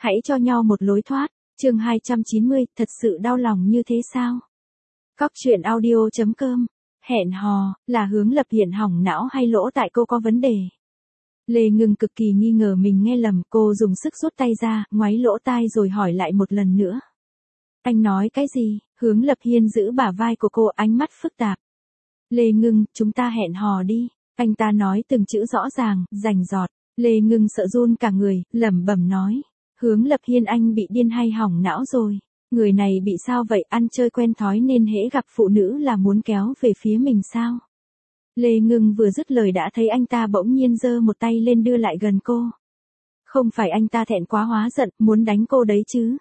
Hãy cho nhau một lối thoát. Chương 290, thật sự đau lòng như thế sao? Cóc truyện audio.com. Hẹn hò, là Hướng Lập Hiên hỏng não hay lỗ tai cô có vấn đề? Lê Ngưng cực kỳ nghi ngờ mình nghe lầm, cô dùng sức rút tay ra, ngoáy lỗ tai rồi hỏi lại một lần nữa. Anh nói cái gì? Hướng Lập Hiên giữ bả vai của cô, ánh mắt phức tạp. Lê Ngưng, chúng ta hẹn hò đi. Anh ta nói từng chữ rõ ràng, rành rọt. Lê Ngưng sợ run cả người, lẩm bẩm nói. Hướng Lập Hiên, anh bị điên hay hỏng não rồi? Người này bị sao vậy, ăn chơi quen thói nên hễ gặp phụ nữ là muốn kéo về phía mình sao? Lê Ngưng vừa dứt lời đã thấy anh ta bỗng nhiên giơ một tay lên đưa lại gần cô. Không phải anh ta thẹn quá hóa giận, muốn đánh cô đấy chứ?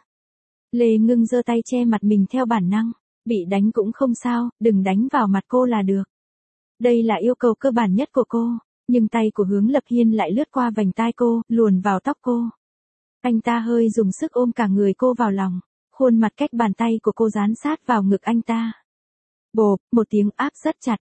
Lê Ngưng giơ tay che mặt mình theo bản năng. Bị đánh cũng không sao, đừng đánh vào mặt cô là được. Đây là yêu cầu cơ bản nhất của cô. Nhưng tay của Hướng Lập Hiên lại lướt qua vành tai cô, luồn vào tóc cô. Anh ta hơi dùng sức ôm cả người cô vào lòng. Khuôn mặt cách bàn tay của cô dán sát vào ngực anh ta. Bộp, một tiếng áp rất chặt.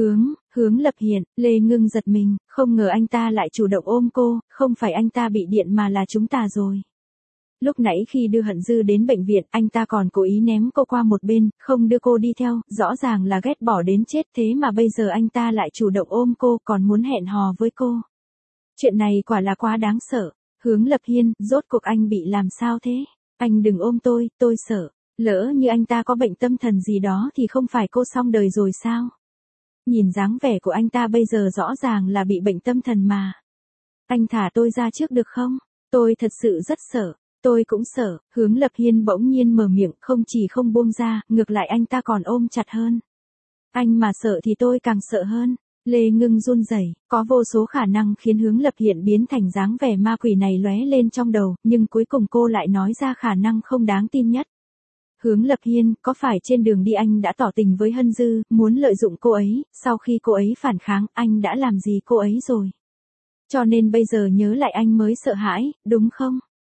Hướng Lập Hiên, Lê Ngưng giật mình, không ngờ anh ta lại chủ động ôm cô, không phải anh ta bị điện mà là chúng ta rồi. Lúc nãy khi đưa Hận Dư đến bệnh viện, anh ta còn cố ý ném cô qua một bên, không đưa cô đi theo, rõ ràng là ghét bỏ đến chết, thế mà bây giờ anh ta lại chủ động ôm cô, còn muốn hẹn hò với cô. Chuyện này quả là quá đáng sợ. Hướng Lập Hiên, rốt cuộc anh bị làm sao thế? Anh đừng ôm tôi sợ. Lỡ như anh ta có bệnh tâm thần gì đó thì không phải cô xong đời rồi sao? Nhìn dáng vẻ của anh ta bây giờ rõ ràng là bị bệnh tâm thần mà. Anh thả tôi ra trước được không? Tôi thật sự rất sợ. Tôi cũng sợ. Hướng Lập Hiên bỗng nhiên mở miệng, không chỉ không buông ra, ngược lại anh ta còn ôm chặt hơn. Anh mà sợ thì tôi càng sợ hơn. Lê Ngưng run rẩy, có vô số khả năng khiến Hướng Lập Hiên biến thành dáng vẻ ma quỷ này lóe lên trong đầu, nhưng cuối cùng cô lại nói ra khả năng không đáng tin nhất. Hướng Lập Hiên, có phải trên đường đi anh đã tỏ tình với Hân Dư, muốn lợi dụng cô ấy, sau khi cô ấy phản kháng, anh đã làm gì cô ấy rồi? Cho nên bây giờ nhớ lại anh mới sợ hãi, đúng không?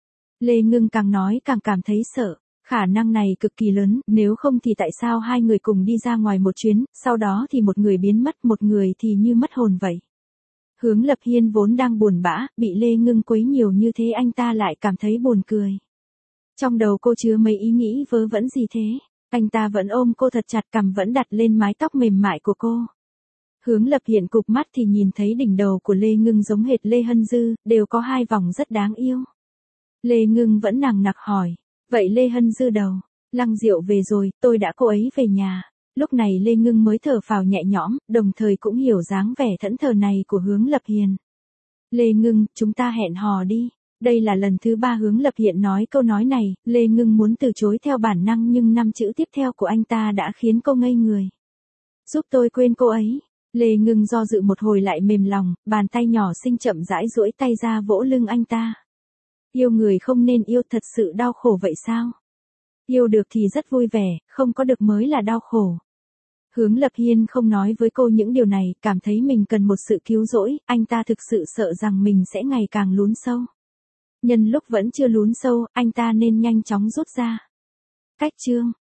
Lê Ngưng càng nói càng cảm thấy sợ. Khả năng này cực kỳ lớn, nếu không thì tại sao hai người cùng đi ra ngoài một chuyến, sau đó thì một người biến mất, một người thì như mất hồn vậy. Hướng Lập Hiên vốn đang buồn bã, bị Lê Ngưng quấy nhiều như thế anh ta lại cảm thấy buồn cười. Trong đầu cô chứa mấy ý nghĩ vớ vẩn gì thế? Anh ta vẫn ôm cô thật chặt, cằm vẫn đặt lên mái tóc mềm mại của cô. Hướng Lập Hiên cụp mắt thì nhìn thấy đỉnh đầu của Lê Ngưng giống hệt Lê Hân Dư, đều có hai vòng rất đáng yêu. Lê Ngưng vẫn nằng nặc hỏi. Vậy Lê Hân Dư đâu? Lăng Diệu về rồi, tôi đã cô ấy về nhà. Lúc này Lê Ngưng mới thở phào nhẹ nhõm, đồng thời cũng hiểu dáng vẻ thẫn thờ này của Hướng Lập Hiên. Lê Ngưng, chúng ta hẹn hò đi. Đây là lần thứ 3 Hướng Lập Hiên nói câu nói này, Lê Ngưng muốn từ chối theo bản năng nhưng 5 chữ tiếp theo của anh ta đã khiến cô ngây người. Giúp tôi quên cô ấy. Lê Ngưng do dự một hồi lại mềm lòng, bàn tay nhỏ xinh chậm rãi duỗi tay ra vỗ lưng anh ta. Yêu người không nên yêu, thật sự đau khổ vậy sao? Yêu được thì rất vui vẻ, không có được mới là đau khổ. Hướng Lập Hiên không nói với cô những điều này, cảm thấy mình cần một sự cứu rỗi, anh ta thực sự sợ rằng mình sẽ ngày càng lún sâu. Nhân lúc vẫn chưa lún sâu, anh ta nên nhanh chóng rút ra. Cách chương